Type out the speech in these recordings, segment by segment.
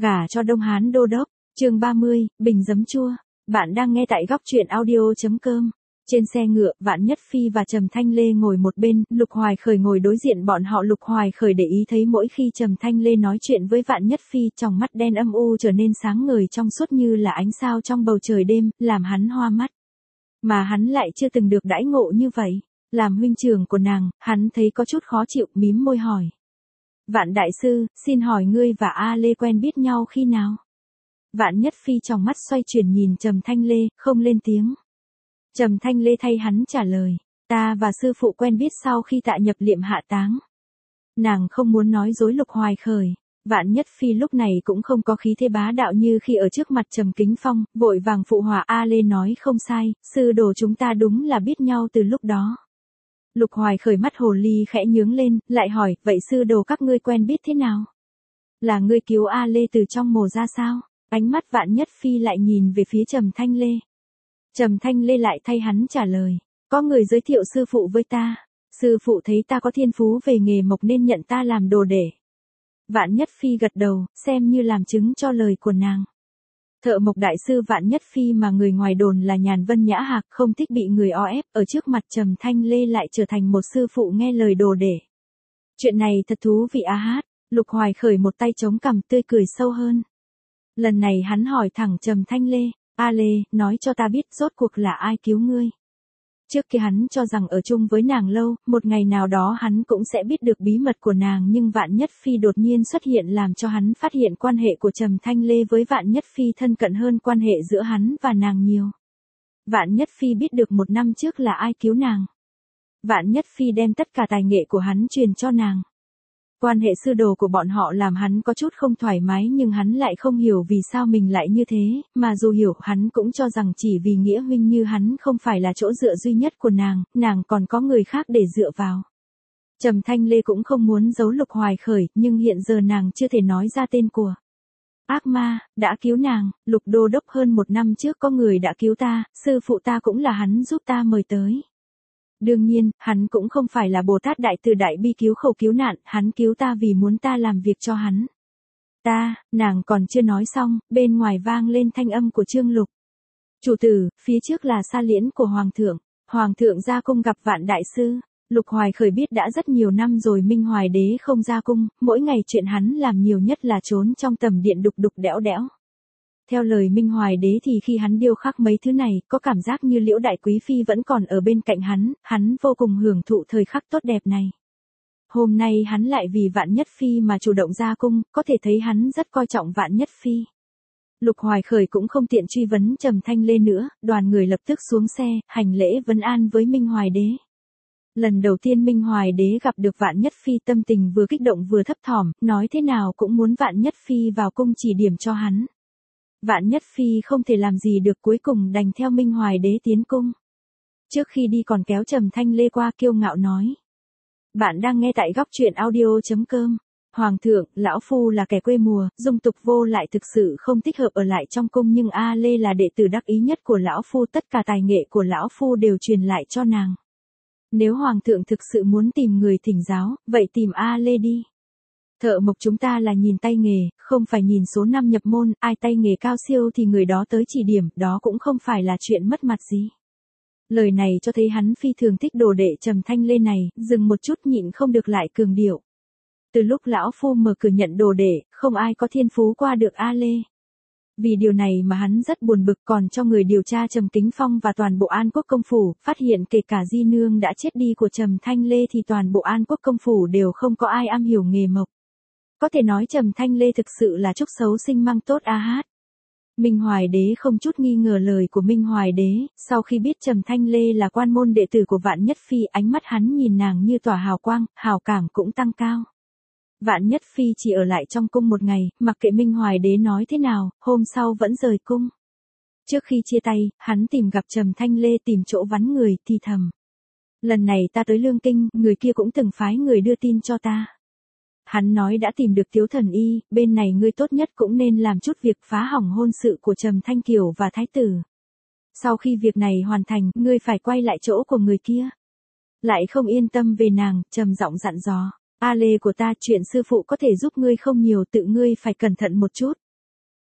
Gả cho Đông Hán đô đốc. Chương 30, bình giấm chua. Bạn đang nghe tại góc truyện audio.com. Trên xe ngựa, Vạn Nhất Phi và Trầm Thanh Lê ngồi một bên, Lục Hoài Khởi ngồi đối diện bọn họ. Lục Hoài Khởi để ý thấy mỗi khi Trầm Thanh Lê nói chuyện với Vạn Nhất Phi, trong mắt đen âm u trở nên sáng ngời trong suốt như là ánh sao trong bầu trời đêm, làm hắn hoa mắt. Mà hắn lại chưa từng được đãi ngộ như vậy. Làm huynh trưởng của nàng, hắn thấy có chút khó chịu, mím môi hỏi. Vạn đại sư, xin hỏi ngươi và A Lê quen biết nhau khi nào? Vạn Nhất Phi trong mắt xoay chuyển nhìn Trầm Thanh Lê, không lên tiếng. Trầm Thanh Lê thay hắn trả lời, ta và sư phụ quen biết sau khi Tạ Nhập Liệm hạ táng. Nàng không muốn nói dối Lục Hoài Khởi. Vạn Nhất Phi lúc này cũng không có khí thế bá đạo như khi ở trước mặt Trầm Kính Phong, vội vàng phụ họa. A Lê nói không sai, sư đồ chúng ta đúng là biết nhau từ lúc đó. Lục Hoài Khởi mắt hồ ly khẽ nhướng lên, lại hỏi, vậy sư đồ các ngươi quen biết thế nào? Là ngươi cứu A Lê từ trong mồ ra sao? Ánh mắt Vạn Nhất Phi lại nhìn về phía Trầm Thanh Lê. Trầm Thanh Lê lại thay hắn trả lời, có người giới thiệu sư phụ với ta. Sư phụ thấy ta có thiên phú về nghề mộc nên nhận ta làm đồ để. Vạn Nhất Phi gật đầu, xem như làm chứng cho lời của nàng. Thợ mộc đại sư Vạn Nhất Phi mà người ngoài đồn là nhàn vân nhã hạc, không thích bị người o ép, ở trước mặt Trầm Thanh Lê lại trở thành một sư phụ nghe lời đồ để. Chuyện này thật thú vị á hát. Lục Hoài Khởi một tay chống cằm, tươi cười sâu hơn. Lần này hắn hỏi thẳng Trầm Thanh Lê, A Lê, nói cho ta biết rốt cuộc là ai cứu ngươi. Trước kia hắn cho rằng ở chung với nàng lâu, một ngày nào đó hắn cũng sẽ biết được bí mật của nàng, nhưng Vạn Nhất Phi đột nhiên xuất hiện làm cho hắn phát hiện quan hệ của Trầm Thanh Lê với Vạn Nhất Phi thân cận hơn quan hệ giữa hắn và nàng nhiều. Vạn Nhất Phi biết được một năm trước là ai cứu nàng. Vạn Nhất Phi đem tất cả tài nghệ của hắn truyền cho nàng. Quan hệ sư đồ của bọn họ làm hắn có chút không thoải mái, nhưng hắn lại không hiểu vì sao mình lại như thế, mà dù hiểu hắn cũng cho rằng chỉ vì nghĩa huynh như hắn không phải là chỗ dựa duy nhất của nàng còn có người khác để dựa vào. Trầm Thanh Lê cũng không muốn giấu Lục Hoài Khởi, nhưng hiện giờ nàng chưa thể nói ra tên của ác ma đã cứu nàng. Lục đô đốc, hơn một năm trước có người đã cứu ta, sư phụ ta cũng là hắn giúp ta mời tới. Đương nhiên, hắn cũng không phải là Bồ Tát Đại Từ Đại Bi cứu khổ cứu nạn, hắn cứu ta vì muốn ta làm việc cho hắn. Nàng còn chưa nói xong, bên ngoài vang lên thanh âm của Trương Lục. Chủ tử, phía trước là sa liễn của Hoàng thượng ra cung gặp Vạn đại sư. Lục Hoài Khởi biết đã rất nhiều năm rồi Minh Hoài đế không ra cung, mỗi ngày chuyện hắn làm nhiều nhất là trốn trong tầm điện đục đục đẽo đẽo. Theo lời Minh Hoài đế thì khi hắn điêu khắc mấy thứ này, có cảm giác như Liễu đại quý phi vẫn còn ở bên cạnh hắn vô cùng hưởng thụ thời khắc tốt đẹp này. Hôm nay hắn lại vì Vạn Nhất Phi mà chủ động ra cung, có thể thấy hắn rất coi trọng Vạn Nhất Phi. Lục Hoài Khởi cũng không tiện truy vấn Trầm Thanh Lê nữa, đoàn người lập tức xuống xe, hành lễ vân an với Minh Hoài đế. Lần đầu tiên Minh Hoài đế gặp được Vạn Nhất Phi, tâm tình vừa kích động vừa thấp thỏm, nói thế nào cũng muốn Vạn Nhất Phi vào cung chỉ điểm cho hắn. Vạn Nhất Phi không thể làm gì được, cuối cùng đành theo Minh Hoài đế tiến cung. Trước khi đi còn kéo Trầm Thanh Lê qua, kiêu ngạo nói. Bạn đang nghe tại góc truyện audio.com. Hoàng thượng, lão phu là kẻ quê mùa, dung tục vô lại, thực sự không thích hợp ở lại trong cung, nhưng A Lê là đệ tử đắc ý nhất của lão phu, tất cả tài nghệ của lão phu đều truyền lại cho nàng. Nếu Hoàng thượng thực sự muốn tìm người thỉnh giáo, vậy tìm A Lê đi. Thợ mộc chúng ta là nhìn tay nghề, không phải nhìn số năm nhập môn, ai tay nghề cao siêu thì người đó tới chỉ điểm, đó cũng không phải là chuyện mất mặt gì. Lời này cho thấy hắn phi thường thích đồ đệ Trầm Thanh Lê này, dừng một chút nhịn không được lại cường điệu. Từ lúc lão phu mở cửa nhận đồ đệ, không ai có thiên phú qua được A Lê. Vì điều này mà hắn rất buồn bực, còn cho người điều tra Trầm Kính Phong và toàn bộ An Quốc công phủ, phát hiện kể cả di nương đã chết đi của Trầm Thanh Lê thì toàn bộ An Quốc công phủ đều không có ai am hiểu nghề mộc. Có thể nói Trầm Thanh Lê thực sự là trúc xấu sinh mang tốt a hát. Minh Hoài đế không chút nghi ngờ lời của Minh Hoài đế, sau khi biết Trầm Thanh Lê là quan môn đệ tử của Vạn Nhất Phi, ánh mắt hắn nhìn nàng như tỏa hào quang, hào cảm cũng tăng cao. Vạn Nhất Phi chỉ ở lại trong cung một ngày, mặc kệ Minh Hoài đế nói thế nào, hôm sau vẫn rời cung. Trước khi chia tay, hắn tìm gặp Trầm Thanh Lê, tìm chỗ vắng người, thì thầm. Lần này ta tới Lương Kinh, người kia cũng từng phái người đưa tin cho ta. Hắn nói đã tìm được Tiếu Thần Y, bên này ngươi tốt nhất cũng nên làm chút việc phá hỏng hôn sự của Trầm Thanh Kiều và Thái tử. Sau khi việc này hoàn thành, ngươi phải quay lại chỗ của người kia. Lại không yên tâm về nàng, trầm giọng dặn dò. A Lê của ta, chuyện sư phụ có thể giúp ngươi không nhiều, tự ngươi phải cẩn thận một chút.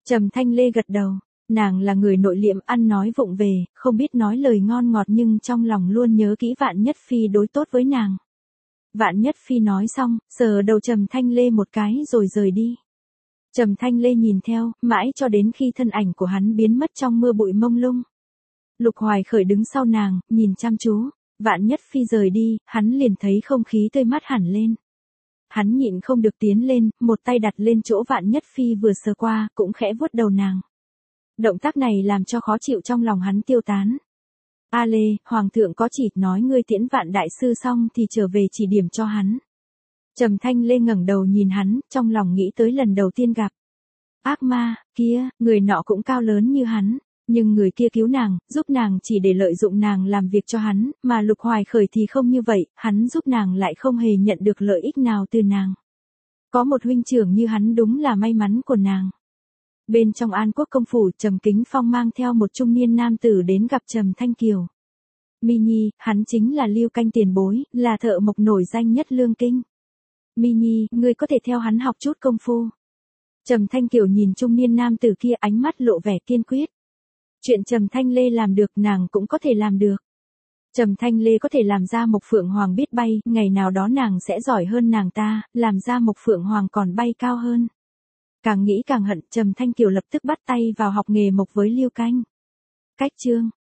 Trầm Thanh Lê gật đầu, nàng là người nội liệm ăn nói vụng về, không biết nói lời ngon ngọt nhưng trong lòng luôn nhớ kỹ Vạn Nhất Phi đối tốt với nàng. Vạn Nhất Phi nói xong, sờ đầu Trầm Thanh Lê một cái rồi rời đi. Trầm Thanh Lê nhìn theo, mãi cho đến khi thân ảnh của hắn biến mất trong mưa bụi mông lung. Lục Hoài Khởi đứng sau nàng, nhìn chăm chú. Vạn Nhất Phi rời đi, hắn liền thấy không khí tươi mát hẳn lên. Hắn nhịn không được tiến lên, một tay đặt lên chỗ Vạn Nhất Phi vừa sờ qua, cũng khẽ vuốt đầu nàng. Động tác này làm cho khó chịu trong lòng hắn tiêu tán. A Lê, Hoàng thượng có chỉ nói ngươi tiễn Vạn đại sư xong thì trở về chỉ điểm cho hắn. Trầm Thanh Lê ngẩng đầu nhìn hắn, trong lòng nghĩ tới lần đầu tiên gặp. Ác ma, kia, người nọ cũng cao lớn như hắn. Nhưng người kia cứu nàng, giúp nàng chỉ để lợi dụng nàng làm việc cho hắn, mà Lục Hoài Khởi thì không như vậy, hắn giúp nàng lại không hề nhận được lợi ích nào từ nàng. Có một huynh trưởng như hắn đúng là may mắn của nàng. Bên trong An Quốc công phủ, Trầm Kính Phong mang theo một trung niên nam tử đến gặp Trầm Thanh Kiều. Mi Nhi, hắn chính là Lưu Canh tiền bối, là thợ mộc nổi danh nhất Lương Kinh. Mi Nhi, ngươi có thể theo hắn học chút công phu. Trầm Thanh Kiều nhìn trung niên nam tử kia, ánh mắt lộ vẻ kiên quyết. Chuyện Trầm Thanh Lê làm được nàng cũng có thể làm được. Trầm Thanh Lê có thể làm ra Mộc Phượng Hoàng biết bay, ngày nào đó nàng sẽ giỏi hơn nàng ta, làm ra Mộc Phượng Hoàng còn bay cao hơn. Càng nghĩ càng hận, Trầm Thanh Kiều lập tức bắt tay vào học nghề mộc với Lưu Canh. Cách chương